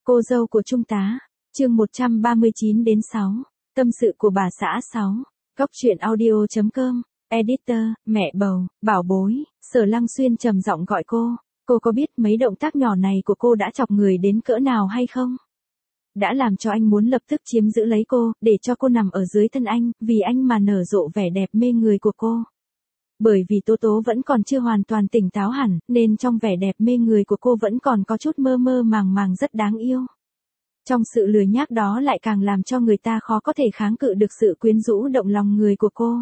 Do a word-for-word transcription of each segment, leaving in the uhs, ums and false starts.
Cô dâu của Trung tá. Chương một trăm ba mươi chín đến sáu. Tâm sự của bà xã sáu. Góc truyện audio chấm com. Editor, mẹ bầu, bảo bối. Sở Lăng Xuyên trầm giọng gọi cô. Cô có biết mấy động tác nhỏ này của cô đã chọc người đến cỡ nào hay không? Đã làm cho anh muốn lập tức chiếm giữ lấy cô, để cho cô nằm ở dưới thân anh, vì anh mà nở rộ vẻ đẹp mê người của cô. Bởi vì Tố Tố vẫn còn chưa hoàn toàn tỉnh táo hẳn, nên trong vẻ đẹp mê người của cô vẫn còn có chút mơ mơ màng màng rất đáng yêu. Trong sự lười nhác đó lại càng làm cho người ta khó có thể kháng cự được sự quyến rũ động lòng người của cô.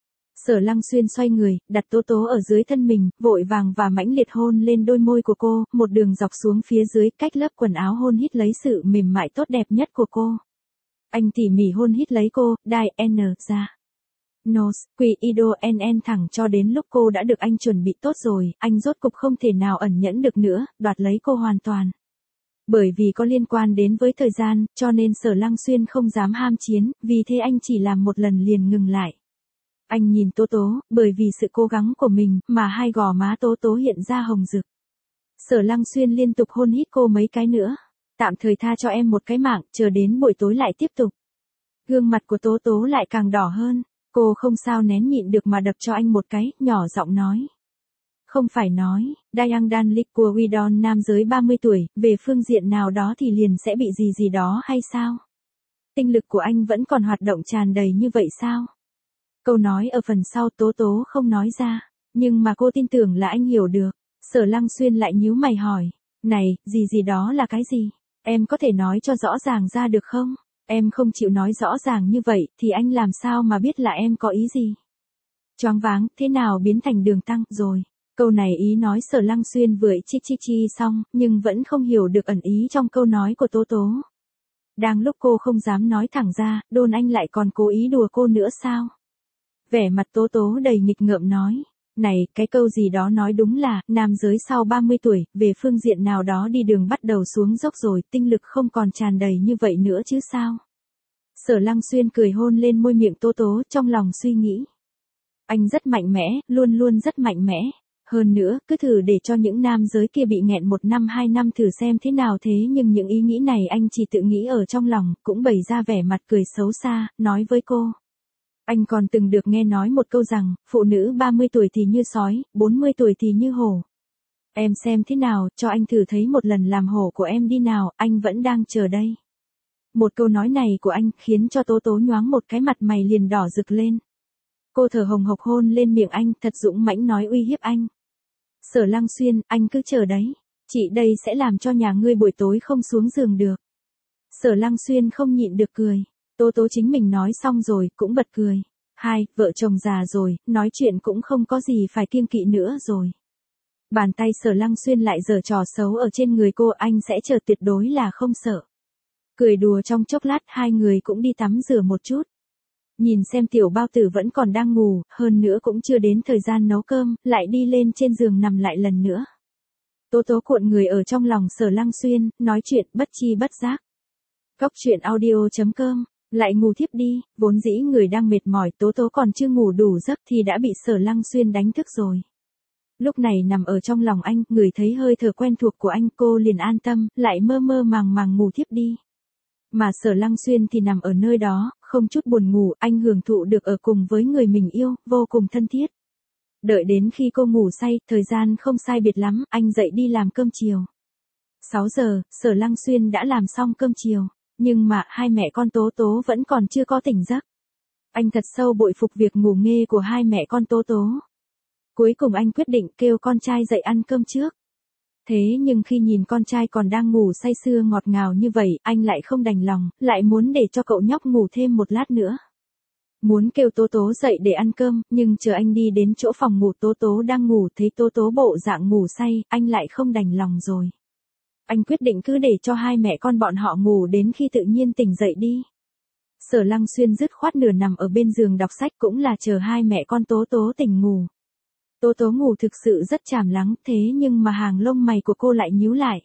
Sở Lăng Xuyên xoay người, đặt Tố Tố ở dưới thân mình, vội vàng và mãnh liệt hôn lên đôi môi của cô, một đường dọc xuống phía dưới, cách lớp quần áo hôn hít lấy sự mềm mại tốt đẹp nhất của cô. Anh tỉ mỉ hôn hít lấy cô, đai N ra. Nose, quỳ Ido N N thẳng cho đến lúc cô đã được anh chuẩn bị tốt rồi, anh rốt cục không thể nào ẩn nhẫn được nữa, đoạt lấy cô hoàn toàn. Bởi vì có liên quan đến với thời gian, cho nên Sở Lăng Xuyên không dám ham chiến, vì thế anh chỉ làm một lần liền ngừng lại. Anh nhìn Tố Tố, bởi vì sự cố gắng của mình, mà hai gò má Tố Tố hiện ra hồng rực. Sở Lăng Xuyên liên tục hôn hít cô mấy cái nữa. Tạm thời tha cho em một cái mạng, chờ đến buổi tối lại tiếp tục. Gương mặt của Tố Tố lại càng đỏ hơn. Cô không sao nén nhịn được mà đập cho anh một cái, nhỏ giọng nói. Không phải nói, Dayang Dan Lik của Widon nam giới ba mươi tuổi, về phương diện nào đó thì liền sẽ bị gì gì đó hay sao? Tinh lực của anh vẫn còn hoạt động tràn đầy như vậy sao? Câu nói ở phần sau Tố Tố không nói ra, nhưng mà cô tin tưởng là anh hiểu được. Sở Lăng Xuyên lại nhíu mày hỏi, này, gì gì đó là cái gì? Em có thể nói cho rõ ràng ra được không? Em không chịu nói rõ ràng như vậy, thì anh làm sao mà biết là em có ý gì? Choáng váng, thế nào biến thành đường tăng, rồi. Câu này ý nói Sở Lăng Xuyên vừa chi chi chi xong, nhưng vẫn không hiểu được ẩn ý trong câu nói của Tố Tố. Đang lúc cô không dám nói thẳng ra, đồn anh lại còn cố ý đùa cô nữa sao? Vẻ mặt Tố Tố đầy nghịch ngợm nói. Này, cái câu gì đó nói đúng là, nam giới sau ba mươi tuổi, về phương diện nào đó đi đường bắt đầu xuống dốc rồi, tinh lực không còn tràn đầy như vậy nữa chứ sao? Sở Lăng Xuyên cười hôn lên môi miệng Tố Tố, trong lòng suy nghĩ. Anh rất mạnh mẽ, luôn luôn rất mạnh mẽ. Hơn nữa, cứ thử để cho những nam giới kia bị nghẹn một năm hai năm thử xem thế nào thế, nhưng những ý nghĩ này anh chỉ tự nghĩ ở trong lòng, cũng bày ra vẻ mặt cười xấu xa, nói với cô. Anh còn từng được nghe nói một câu rằng, phụ nữ ba mươi tuổi thì như sói, bốn mươi tuổi thì như hổ. Em xem thế nào, cho anh thử thấy một lần làm hổ của em đi nào, anh vẫn đang chờ đây. Một câu nói này của anh khiến cho Tố Tố nhoáng một cái, mặt mày liền đỏ rực lên. Cô thở hồng hộc hôn lên miệng anh, thật dũng mãnh nói uy hiếp anh. Sở Lăng Xuyên, anh cứ chờ đấy. Chị đây sẽ làm cho nhà ngươi buổi tối không xuống giường được. Sở Lăng Xuyên không nhịn được cười. Tố Tố chính mình nói xong rồi, cũng bật cười. Hai, vợ chồng già rồi, nói chuyện cũng không có gì phải kiêng kỵ nữa rồi. Bàn tay Sở Lăng Xuyên lại giở trò xấu ở trên người cô, anh sẽ chờ tuyệt đối là không sợ. Cười đùa trong chốc lát, hai người cũng đi tắm rửa một chút. Nhìn xem tiểu bao tử vẫn còn đang ngủ, hơn nữa cũng chưa đến thời gian nấu cơm, lại đi lên trên giường nằm lại lần nữa. Tố Tố cuộn người ở trong lòng Sở Lăng Xuyên, nói chuyện bất chi bất giác. Góc truyện audio chấm com. Lại ngủ thiếp đi, vốn dĩ người đang mệt mỏi, Tố Tố còn chưa ngủ đủ giấc thì đã bị Sở Lăng Xuyên đánh thức rồi. Lúc này nằm ở trong lòng anh, ngửi thấy hơi thở quen thuộc của anh, cô liền an tâm, lại mơ mơ màng màng ngủ thiếp đi. Mà Sở Lăng Xuyên thì nằm ở nơi đó, không chút buồn ngủ, anh hưởng thụ được ở cùng với người mình yêu, vô cùng thân thiết. Đợi đến khi cô ngủ say, thời gian không sai biệt lắm, anh dậy đi làm cơm chiều. sáu giờ, Sở Lăng Xuyên đã làm xong cơm chiều. Nhưng mà, hai mẹ con Tố Tố vẫn còn chưa có tỉnh giấc. Anh thật sâu bội phục việc ngủ nghê của hai mẹ con Tố Tố. Cuối cùng anh quyết định kêu con trai dậy ăn cơm trước. Thế nhưng khi nhìn con trai còn đang ngủ say sưa ngọt ngào như vậy, anh lại không đành lòng, lại muốn để cho cậu nhóc ngủ thêm một lát nữa. Muốn kêu Tố Tố dậy để ăn cơm, nhưng chờ anh đi đến chỗ phòng ngủ Tố Tố đang ngủ, thấy Tố Tố bộ dạng ngủ say, anh lại không đành lòng rồi. Anh quyết định cứ để cho hai mẹ con bọn họ ngủ đến khi tự nhiên tỉnh dậy đi. Sở Lăng Xuyên dứt khoát nửa nằm ở bên giường đọc sách, cũng là chờ hai mẹ con Tố Tố tỉnh ngủ. Tố Tố ngủ thực sự rất trảm lắng, thế nhưng mà hàng lông mày của cô lại nhíu lại.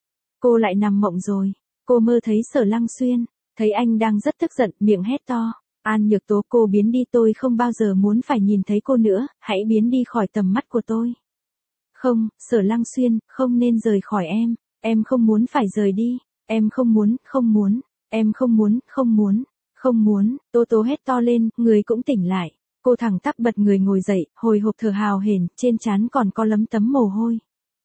Cô lại nằm mộng rồi. Cô mơ thấy Sở Lăng Xuyên, thấy anh đang rất tức giận, miệng hét to. An Nhược Tố, cô biến đi, tôi không bao giờ muốn phải nhìn thấy cô nữa, hãy biến đi khỏi tầm mắt của tôi. Không, Sở Lăng Xuyên, không nên rời khỏi em. Em không muốn phải rời đi. Em không muốn, không muốn, em không muốn, không muốn, không muốn, Tố Tố hét to lên, người cũng tỉnh lại. Cô thẳng tắp bật người ngồi dậy, hồi hộp thở hào hển, trên trán còn có lấm tấm mồ hôi.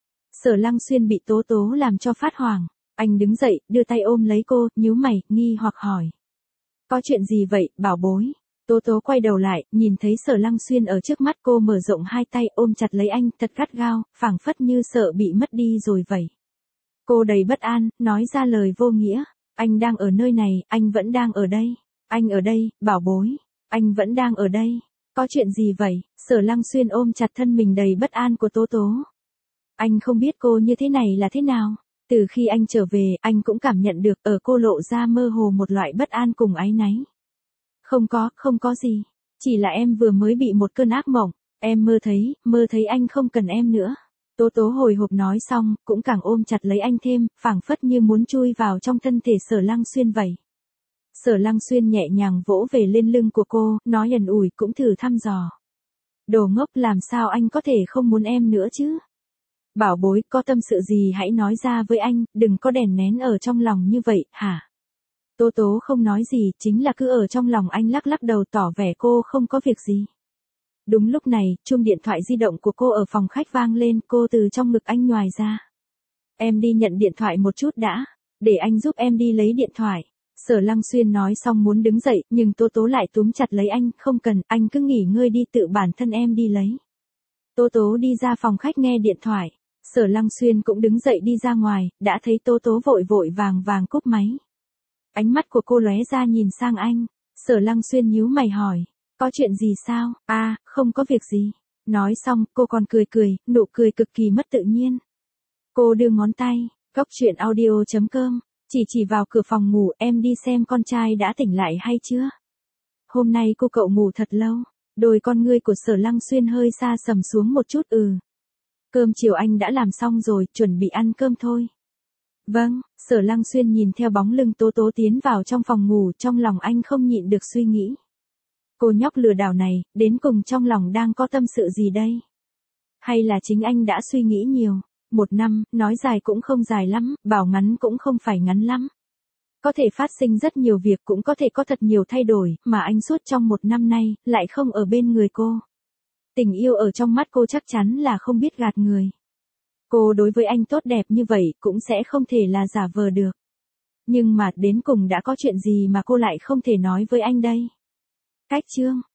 Sở Lăng Xuyên bị Tố Tố làm cho phát hoảng. Anh đứng dậy, đưa tay ôm lấy cô, nhíu mày, nghi hoặc hỏi. Có chuyện gì vậy, bảo bối? Tố Tố quay đầu lại, nhìn thấy Sở Lăng Xuyên ở trước mắt cô mở rộng hai tay ôm chặt lấy anh, thật gắt gao, phảng phất như sợ bị mất đi rồi vậy. Cô đầy bất an, nói ra lời vô nghĩa. Anh đang ở nơi này, anh vẫn đang ở đây. Anh ở đây, bảo bối. Anh vẫn đang ở đây. Có chuyện gì vậy? Sở Lăng Xuyên ôm chặt thân mình đầy bất an của Tố Tố. Anh không biết cô như thế này là thế nào. Từ khi anh trở về, anh cũng cảm nhận được ở cô lộ ra mơ hồ một loại bất an cùng áy náy. Không có, không có gì. Chỉ là em vừa mới bị một cơn ác mộng. Em mơ thấy, mơ thấy anh không cần em nữa. Tố Tố hồi hộp nói xong, cũng càng ôm chặt lấy anh thêm, phảng phất như muốn chui vào trong thân thể Sở Lăng Xuyên vậy. Sở Lăng Xuyên nhẹ nhàng vỗ về lên lưng của cô, nói ẩn ủi cũng thử thăm dò. Đồ ngốc, làm sao anh có thể không muốn em nữa chứ? Bảo bối, có tâm sự gì hãy nói ra với anh, đừng có đèn nén ở trong lòng như vậy, hả? Tố Tố không nói gì, chính là cứ ở trong lòng anh lắc lắc đầu tỏ vẻ cô không có việc gì. Đúng lúc này, chuông điện thoại di động của cô ở phòng khách vang lên, cô từ trong ngực anh nhoài ra. Em đi nhận điện thoại một chút đã, để anh giúp em đi lấy điện thoại. Sở Lăng Xuyên nói xong muốn đứng dậy, nhưng Tố Tố lại túm chặt lấy anh, không cần, anh cứ nghỉ ngơi đi, tự bản thân em đi lấy. Tố Tố đi ra phòng khách nghe điện thoại. Sở Lăng Xuyên cũng đứng dậy đi ra ngoài, đã thấy Tố Tố vội vội vàng vàng cúp máy. Ánh mắt của cô lóe ra nhìn sang anh. Sở Lăng Xuyên nhíu mày hỏi. Có chuyện gì sao? À, không có việc gì. Nói xong, cô còn cười cười, nụ cười cực kỳ mất tự nhiên. Cô đưa ngón tay, góc truyện audio chấm com, chỉ chỉ vào cửa phòng ngủ, em đi xem con trai đã tỉnh lại hay chưa? Hôm nay cô cậu ngủ thật lâu. Đôi con ngươi của Sở Lăng Xuyên hơi xa sầm xuống một chút. Ừ. Cơm chiều anh đã làm xong rồi, chuẩn bị ăn cơm thôi. Vâng, Sở Lăng Xuyên nhìn theo bóng lưng Tố Tố tiến vào trong phòng ngủ, trong lòng anh không nhịn được suy nghĩ. Cô nhóc lừa đảo này, đến cùng trong lòng đang có tâm sự gì đây? Hay là chính anh đã suy nghĩ nhiều? Một năm, nói dài cũng không dài lắm, bảo ngắn cũng không phải ngắn lắm. Có thể phát sinh rất nhiều việc, cũng có thể có thật nhiều thay đổi, mà anh suốt trong một năm nay, lại không ở bên người cô. Tình yêu ở trong mắt cô chắc chắn là không biết gạt người. Cô đối với anh tốt đẹp như vậy, cũng sẽ không thể là giả vờ được. Nhưng mà đến cùng đã có chuyện gì mà cô lại không thể nói với anh đây? Cách chương